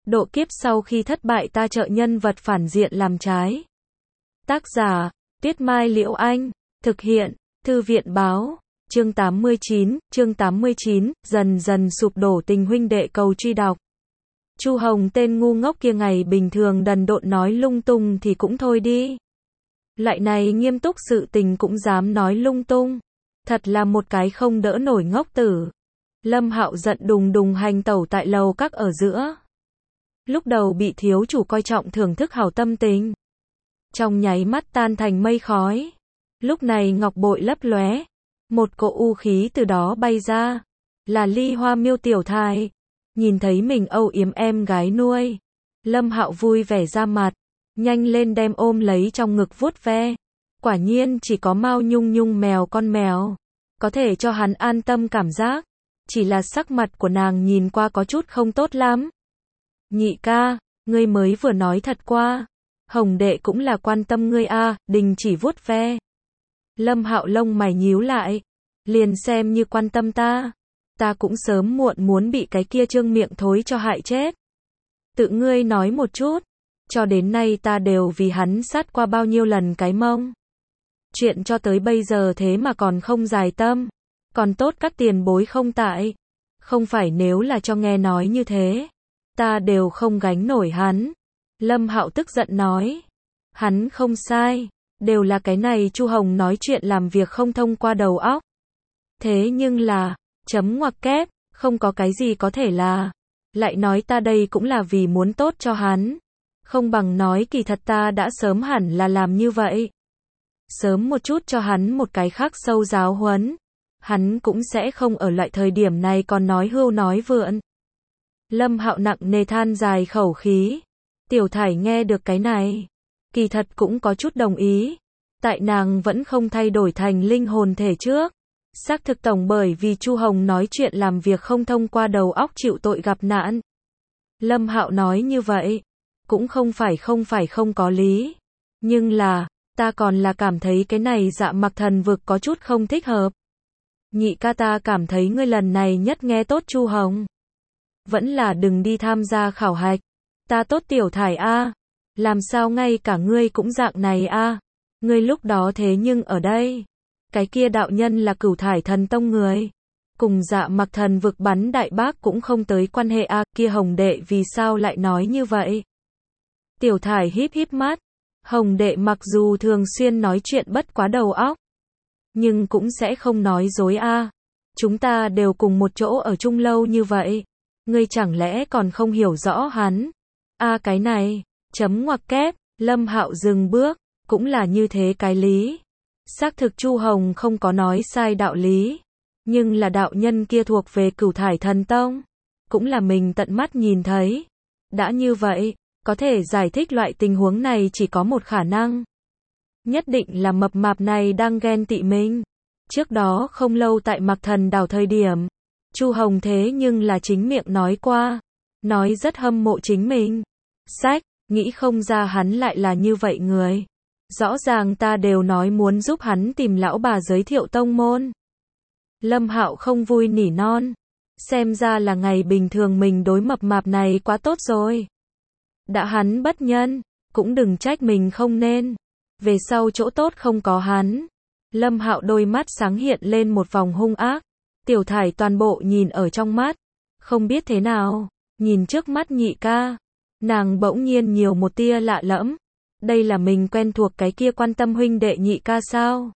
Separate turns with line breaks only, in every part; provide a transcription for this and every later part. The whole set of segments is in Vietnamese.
Độ kiếp sau khi thất bại ta trợ nhân vật phản diện làm trái. Tác giả, Tuyết Mai Liễu Anh. Thực hiện, Thư viện Báo. Chương 89, dần dần sụp đổ tình huynh đệ cầu truy đọc. Chu Hồng tên ngu ngốc kia ngày bình thường đần độn nói lung tung thì cũng thôi đi. Loại này nghiêm túc sự tình cũng dám nói lung tung. Thật là một cái không đỡ nổi ngốc tử. Lâm Hạo giận đùng đùng hành tẩu tại lầu các ở giữa. Lúc đầu bị thiếu chủ coi trọng thưởng thức hảo tâm tình. Trong nháy mắt tan thành mây khói. Lúc này ngọc bội lấp lóe. Một cỗ u khí từ đó bay ra. Là Ly Hoa Miêu tiểu thai. Nhìn thấy mình âu yếm em gái nuôi. Lâm Hạo vui vẻ ra mặt. Nhanh lên đem ôm lấy trong ngực vuốt ve. Quả nhiên chỉ có Mao Nhung Nhung mèo con mèo. Có thể cho hắn an tâm cảm giác. Chỉ là sắc mặt của nàng nhìn qua có chút không tốt lắm. Nhị ca, ngươi mới vừa nói thật qua. Hồng đệ cũng là quan tâm ngươi a, đình chỉ vuốt ve. Lâm Hạo lông mày nhíu lại. Liền xem như quan tâm ta. Ta cũng sớm muộn muốn bị cái kia trương miệng thối cho hại chết. Tự ngươi nói một chút. Cho đến nay ta đều vì hắn sát qua bao nhiêu lần cái mông. Chuyện cho tới bây giờ thế mà còn không dài tâm. Còn tốt các tiền bối không tại. Không phải nếu là cho nghe nói như thế. Ta đều không gánh nổi hắn. Lâm Hạo tức giận nói. Hắn không sai. Đều là cái này Chu Hồng nói chuyện làm việc không thông qua đầu óc. Thế nhưng là, chấm ngoặc kép, không có cái gì có thể là. Lại nói ta đây cũng là vì muốn tốt cho hắn. Không bằng nói kỳ thật ta đã sớm hẳn là làm như vậy. Sớm một chút cho hắn một cái khắc sâu giáo huấn. Hắn cũng sẽ không ở loại thời điểm này còn nói hưu nói vượn. Lâm Hạo nặng nề than dài khẩu khí. Tiểu Thải nghe được cái này. Kỳ thật cũng có chút đồng ý. Tại nàng vẫn không thay đổi thành linh hồn thể trước. Xác thực tổng bởi vì Chu Hồng nói chuyện làm việc không thông qua đầu óc chịu tội gặp nạn. Lâm Hạo nói như vậy. Cũng không phải không có lý. Nhưng là, ta còn là cảm thấy cái này Dạ Mặc Thần Vực có chút không thích hợp. Nhị ca ta cảm thấy ngươi lần này nhất nghe tốt Chu Hồng. Vẫn là đừng đi tham gia khảo hạch. Ta tốt Tiểu Thải a. Làm sao ngay cả ngươi cũng dạng này a. Ngươi lúc đó thế nhưng ở đây. Cái kia đạo nhân là Cửu Thải Thần Tông người. Cùng Dạ Mặc Thần Vực bắn đại bác cũng không tới quan hệ a. Kia Hồng đệ vì sao lại nói như vậy? Tiểu Thải híp híp mắt. Hồng đệ mặc dù thường xuyên nói chuyện bất quá đầu óc. Nhưng cũng sẽ không nói dối a. Chúng ta đều cùng một chỗ ở chung lâu như vậy. Ngươi chẳng lẽ còn không hiểu rõ hắn? A cái này, chấm ngoặc kép, Lâm Hạo dừng bước, cũng là như thế cái lý. Xác thực Chu Hồng không có nói sai đạo lý. Nhưng là đạo nhân kia thuộc về Cửu Thải Thần Tông. Cũng là mình tận mắt nhìn thấy. Đã như vậy, có thể giải thích loại tình huống này chỉ có một khả năng. Nhất định là mập mạp này đang ghen tị mình. Trước đó không lâu tại Mặc Thần đảo thời điểm. Chu Hồng thế nhưng là chính miệng nói qua. Nói rất hâm mộ chính mình. Sách, nghĩ không ra hắn lại là như vậy người. Rõ ràng ta đều nói muốn giúp hắn tìm lão bà giới thiệu tông môn. Lâm Hạo không vui nỉ non. Xem ra là ngày bình thường mình đối mập mạp này quá tốt rồi. Đã hắn bất nhân, cũng đừng trách mình không nên. Về sau chỗ tốt không có hắn. Lâm Hạo đôi mắt sáng hiện lên một vòng hung ác. Tiểu Thải toàn bộ nhìn ở trong mắt. Không biết thế nào, nhìn trước mắt nhị ca. Nàng bỗng nhiên nhiều một tia lạ lẫm. Đây là mình quen thuộc cái kia quan tâm huynh đệ nhị ca sao?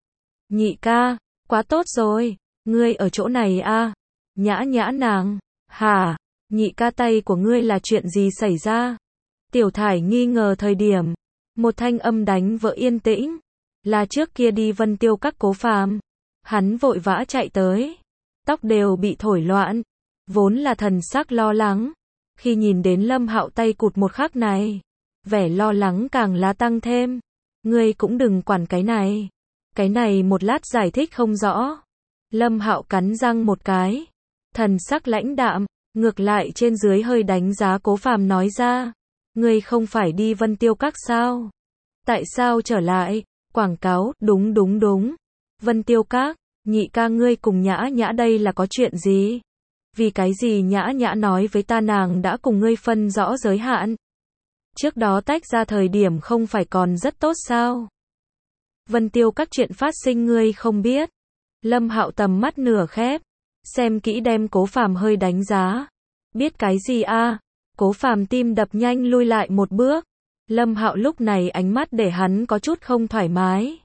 Nhị ca, quá tốt rồi. Ngươi ở chỗ này a. Nhã nhã nàng. Hả? Nhị ca tay của ngươi là chuyện gì xảy ra? Tiểu Thải nghi ngờ thời điểm. Một thanh âm đánh vỡ yên tĩnh. Là trước kia đi Vân Tiêu Các Cố Phàm. Hắn vội vã chạy tới. Tóc đều bị thổi loạn. Vốn là thần sắc lo lắng. Khi nhìn đến Lâm Hạo tay cụt một khắc này. Vẻ lo lắng càng lá tăng thêm. Ngươi cũng đừng quản cái này. Cái này một lát giải thích không rõ. Lâm Hạo cắn răng một cái. Thần sắc lãnh đạm. Ngược lại trên dưới hơi đánh giá Cố Phàm nói ra. Ngươi không phải đi Vân Tiêu Các sao? Tại sao trở lại? Quảng cáo, đúng. Vân Tiêu Các, nhị ca ngươi cùng nhã nhã đây là có chuyện gì? Vì cái gì Nhã Nhã nói với ta nàng đã cùng ngươi phân rõ giới hạn? Trước đó tách ra thời điểm không phải còn rất tốt sao? Vân Tiêu các chuyện phát sinh ngươi không biết. Lâm Hạo tầm mắt nửa khép, xem kỹ đem Cố Phàm hơi đánh giá. Biết cái gì a? Cố Phàm tim đập nhanh lui lại một bước. Lâm Hạo lúc này ánh mắt để hắn có chút không thoải mái.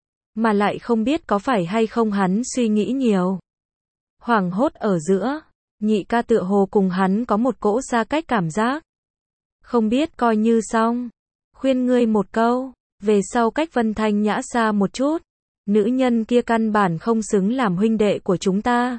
Mà lại không biết có phải hay không hắn suy nghĩ nhiều. Hoảng hốt ở giữa, nhị ca tựa hồ cùng hắn có một cỗ xa cách cảm giác. Không biết coi như xong. Khuyên ngươi một câu, về sau cách Vân Thanh Nhã xa một chút. Nữ nhân kia căn bản không xứng làm huynh đệ của chúng ta.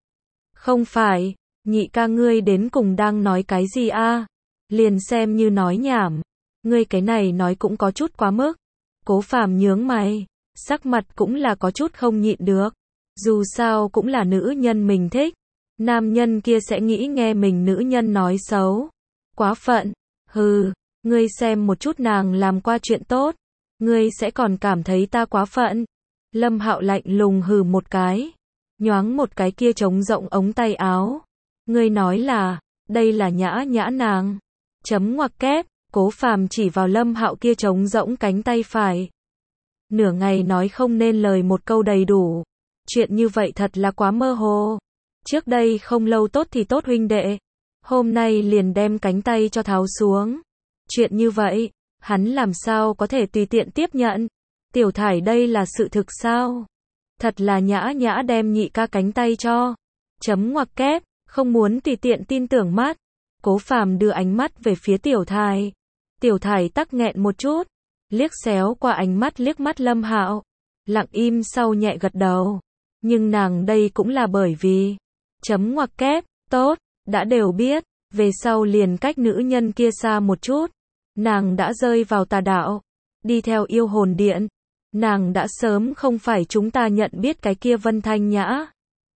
Không phải, nhị ca ngươi đến cùng đang nói cái gì a? Liền xem như nói nhảm. Ngươi cái này nói cũng có chút quá mức. Cố Phàm nhướng mày, sắc mặt cũng là có chút không nhịn được. Dù sao cũng là nữ nhân mình thích. Nam nhân kia sẽ nghĩ nghe mình nữ nhân nói xấu. Quá phận. Hừ, ngươi xem một chút nàng làm qua chuyện tốt. Ngươi sẽ còn cảm thấy ta quá phận. Lâm Hạo lạnh lùng hừ một cái. Nhoáng một cái kia trống rộng ống tay áo. Ngươi nói là, đây là Nhã Nhã nàng. Chấm ngoặc kép, Cố Phàm chỉ vào Lâm Hạo kia trống rỗng cánh tay phải. Nửa ngày nói không nên lời một câu đầy đủ. Chuyện như vậy thật là quá mơ hồ. Trước đây không lâu tốt thì tốt huynh đệ. Hôm nay liền đem cánh tay cho tháo xuống. Chuyện như vậy, hắn làm sao có thể tùy tiện tiếp nhận. Tiểu Thải đây là sự thực sao? Thật là Nhã Nhã đem nhị ca cánh tay cho. Chấm ngoặc kép, không muốn tùy tiện tin tưởng mắt. Cố Phàm đưa ánh mắt về phía Tiểu Thải. Tiểu Thải tắc nghẹn một chút, liếc xéo qua ánh mắt liếc mắt Lâm Hạo, lặng im sau nhẹ gật đầu. Nhưng nàng đây cũng là bởi vì, chấm ngoặc kép, tốt, đã đều biết, về sau liền cách nữ nhân kia xa một chút. Nàng đã rơi vào tà đạo, đi theo yêu hồn điện. Nàng đã sớm không phải chúng ta nhận biết cái kia Vân Thanh Nhã.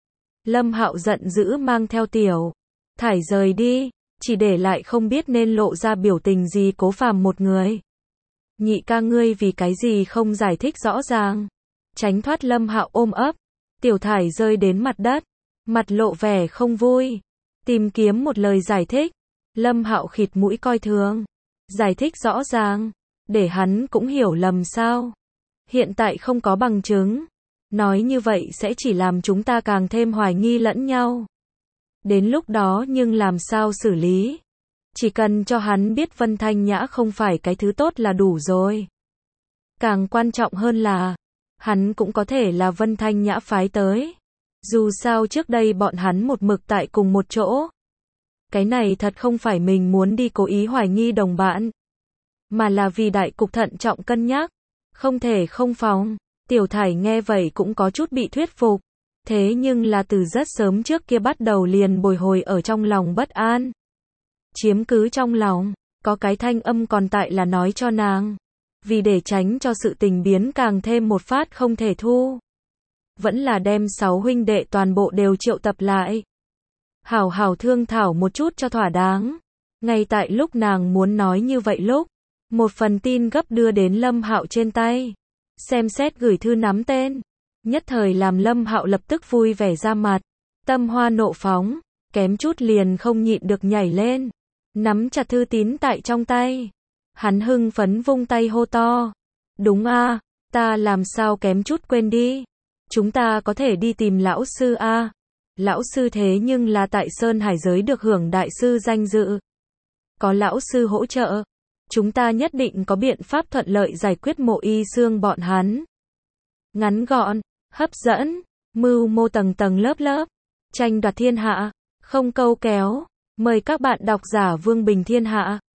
Lâm Hạo giận dữ mang theo Tiểu Thải rời đi, chỉ để lại không biết nên lộ ra biểu tình gì Cố Phàm một người. Nhị ca ngươi vì cái gì không giải thích rõ ràng. Tránh thoát Lâm Hạo ôm ấp, Tiểu Thải rơi đến mặt đất, mặt lộ vẻ không vui, tìm kiếm một lời giải thích. Lâm Hạo khịt mũi coi thường, giải thích rõ ràng, để hắn cũng hiểu lầm sao. Hiện tại không có bằng chứng, nói như vậy sẽ chỉ làm chúng ta càng thêm hoài nghi lẫn nhau. Đến lúc đó nhưng làm sao xử lý? Chỉ cần cho hắn biết Vân Thanh Nhã không phải cái thứ tốt là đủ rồi. Càng quan trọng hơn là, hắn cũng có thể là Vân Thanh Nhã phái tới. Dù sao trước đây bọn hắn một mực tại cùng một chỗ. Cái này thật không phải mình muốn đi cố ý hoài nghi đồng bạn, mà là vì đại cục thận trọng cân nhắc. Không thể không phòng. Tiểu Thải nghe vậy cũng có chút bị thuyết phục. Thế nhưng là từ rất sớm trước kia bắt đầu liền bồi hồi ở trong lòng bất an. Chiếm cứ trong lòng, có cái thanh âm còn tại là nói cho nàng. Vì để tránh cho sự tình biến càng thêm một phát không thể thu. Vẫn là đem 6 huynh đệ toàn bộ đều triệu tập lại. Hảo hảo thương thảo một chút cho thỏa đáng. Ngay tại lúc nàng muốn nói như vậy lúc, một phần tin gấp đưa đến Lâm Hạo trên tay. Xem xét gửi thư nắm tên. Nhất thời làm Lâm Hạo lập tức vui vẻ ra mặt. Tâm hoa nộ phóng, kém chút liền không nhịn được nhảy lên. Nắm chặt thư tín tại trong tay. Hắn hưng phấn vung tay hô to. Đúng a, ta làm sao kém chút quên đi. Chúng ta có thể đi tìm lão sư a. Lão sư thế nhưng là tại Sơn Hải giới được hưởng đại sư danh dự. Có lão sư hỗ trợ, chúng ta nhất định có biện pháp thuận lợi giải quyết Mộ Y Xương bọn hắn. Ngắn gọn, hấp dẫn, mưu mô tầng tầng lớp lớp, tranh đoạt thiên hạ, không câu kéo. Mời các bạn đọc giả Vương Bình Thiên Hạ.